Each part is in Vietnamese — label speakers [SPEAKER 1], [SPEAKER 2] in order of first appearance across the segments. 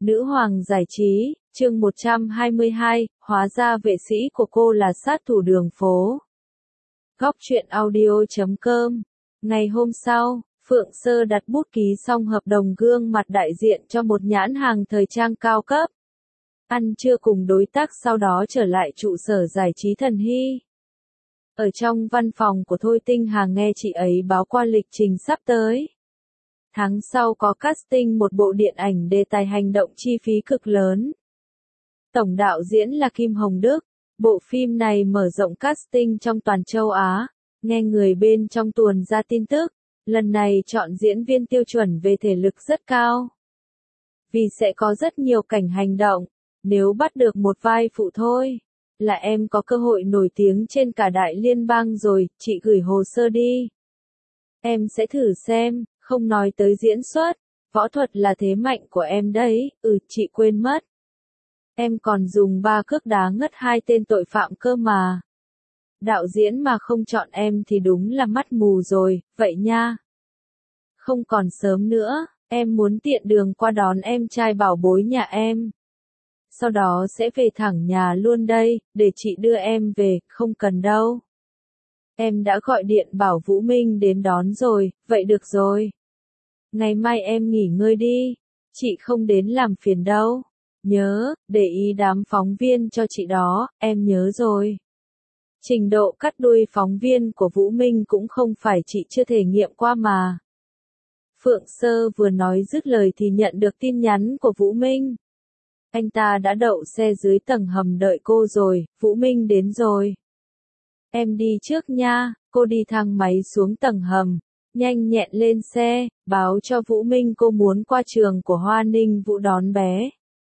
[SPEAKER 1] Nữ hoàng giải trí, chương 122, hóa ra vệ sĩ của cô là sát thủ đường phố. Góc truyện audio.com. Ngày hôm sau, Phượng Sơ đặt bút ký xong hợp đồng gương mặt đại diện cho một nhãn hàng thời trang cao cấp. Ăn trưa cùng đối tác sau đó trở lại trụ sở giải trí Thần Hy. Ở trong văn phòng của Thôi Tinh Hà nghe chị ấy báo qua lịch trình sắp tới. Tháng sau có casting một bộ điện ảnh đề tài hành động chi phí cực lớn. Tổng đạo diễn là Kim Hồng Đức. Bộ phim này mở rộng casting trong toàn châu Á. Nghe người bên trong tuồn ra tin tức, lần này chọn diễn viên tiêu chuẩn về thể lực rất cao. Vì sẽ có rất nhiều cảnh hành động, nếu bắt được một vai phụ thôi, là em có cơ hội nổi tiếng trên cả đại liên bang rồi, chị gửi hồ sơ đi. Em sẽ thử xem, không nói tới diễn xuất, võ thuật là thế mạnh của em đấy, chị quên mất. Em còn dùng 3 cước đá ngất 2 tên tội phạm cơ mà. Đạo diễn mà không chọn em thì đúng là mắt mù rồi, vậy nha. Không còn sớm nữa, em muốn tiện đường qua đón em trai bảo bối nhà em. Sau đó sẽ về thẳng nhà luôn đây, để chị đưa em về, không cần đâu. Em đã gọi điện bảo Vũ Minh đến đón rồi, vậy được rồi. Ngày mai em nghỉ ngơi đi, chị không đến làm phiền đâu. Nhớ, để ý đám phóng viên cho chị đó, em nhớ rồi. Trình độ cắt đuôi phóng viên của Vũ Minh cũng không phải chị chưa thể nghiệm qua mà. Phượng Sơ vừa nói dứt lời thì nhận được tin nhắn của Vũ Minh. Anh ta đã đậu xe dưới tầng hầm đợi cô rồi, Vũ Minh đến rồi. Em đi trước nha, cô đi thang máy xuống tầng hầm, nhanh nhẹn lên xe, báo cho Vũ Minh cô muốn qua trường của Hoa Ninh Vũ đón bé.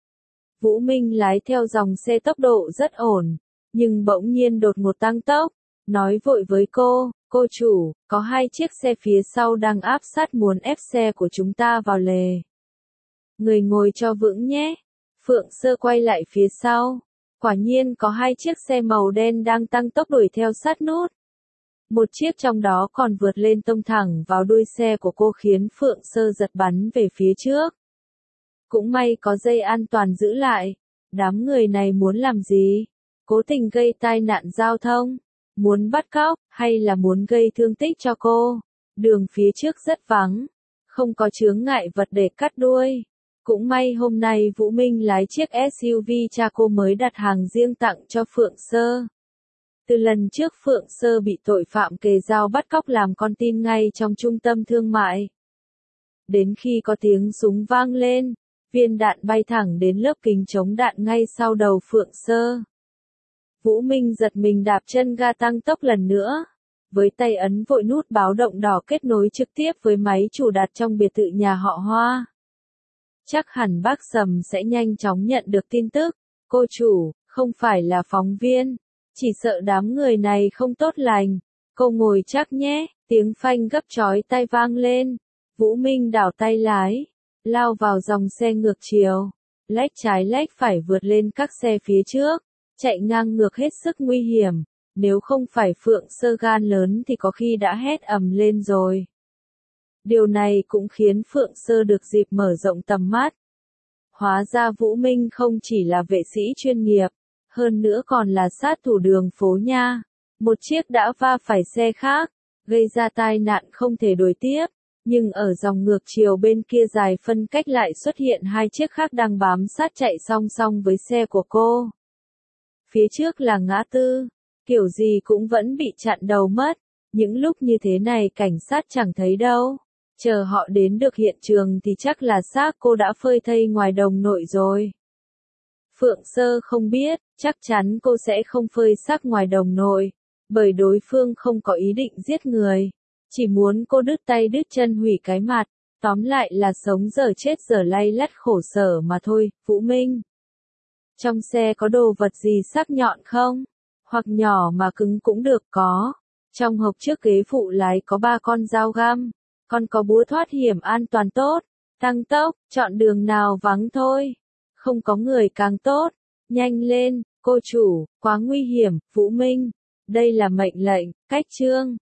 [SPEAKER 1] Vũ Minh lái theo dòng xe tốc độ rất ổn, nhưng bỗng nhiên đột ngột tăng tốc, nói vội với cô chủ, có 2 chiếc xe phía sau đang áp sát muốn ép xe của chúng ta vào lề. Người ngồi cho vững nhé. Phượng Sơ quay lại phía sau, quả nhiên có 2 chiếc xe màu đen đang tăng tốc đuổi theo sát nút. Một chiếc trong đó còn vượt lên tông thẳng vào đuôi xe của cô khiến Phượng Sơ giật bắn về phía trước. Cũng may có dây an toàn giữ lại. Đám người này muốn làm gì? Cố tình gây tai nạn giao thông? Muốn bắt cóc, hay là muốn gây thương tích cho cô? Đường phía trước rất vắng, không có chướng ngại vật để cắt đuôi. Cũng may hôm nay Vũ Minh lái chiếc SUV cha cô mới đặt hàng riêng tặng cho Phượng Sơ. Từ lần trước Phượng Sơ bị tội phạm kề dao bắt cóc làm con tin ngay trong trung tâm thương mại. Đến khi có tiếng súng vang lên, viên đạn bay thẳng đến lớp kính chống đạn ngay sau đầu Phượng Sơ. Vũ Minh giật mình đạp chân ga tăng tốc lần nữa. Với tay ấn vội nút báo động đỏ kết nối trực tiếp với máy chủ đặt trong biệt thự nhà họ Hoa. Chắc hẳn bác Sầm sẽ nhanh chóng nhận được tin tức. Cô chủ, không phải là phóng viên. Chỉ sợ đám người này không tốt lành. Cô ngồi chắc nhé. Tiếng phanh gấp chói tai vang lên. Vũ Minh đảo tay lái, lao vào dòng xe ngược chiều. Lách trái lách phải vượt lên các xe phía trước. Chạy ngang ngược hết sức nguy hiểm. Nếu không phải Phượng Sơ gan lớn thì có khi đã hét ầm lên rồi. Điều này cũng khiến Phượng Sơ được dịp mở rộng tầm mắt. Hóa ra Vũ Minh không chỉ là vệ sĩ chuyên nghiệp, hơn nữa còn là sát thủ đường phố nha. Một chiếc đã va phải xe khác, gây ra tai nạn không thể đuổi tiếp, nhưng ở dòng ngược chiều bên kia dài phân cách lại xuất hiện 2 chiếc khác đang bám sát chạy song song với xe của cô. Phía trước là ngã tư, kiểu gì cũng vẫn bị chặn đầu mất, những lúc như thế này cảnh sát chẳng thấy đâu. Chờ họ đến được hiện trường thì chắc là xác cô đã phơi thây ngoài đồng nội rồi. Phượng Sơ không biết, chắc chắn cô sẽ không phơi xác ngoài đồng nội, bởi đối phương không có ý định giết người. Chỉ muốn cô đứt tay đứt chân hủy cái mặt, tóm lại là sống dở chết dở lay lắt khổ sở mà thôi. Vũ Minh, trong xe có đồ vật gì sắc nhọn không? Hoặc nhỏ mà cứng cũng được có. Trong hộc trước ghế phụ lái có 3 con dao găm. Còn có búa thoát hiểm an toàn tốt. Tăng tốc, chọn đường nào vắng thôi. Không có người càng tốt. Nhanh lên, cô chủ, quá nguy hiểm. Vũ Minh, đây là mệnh lệnh, cách chương.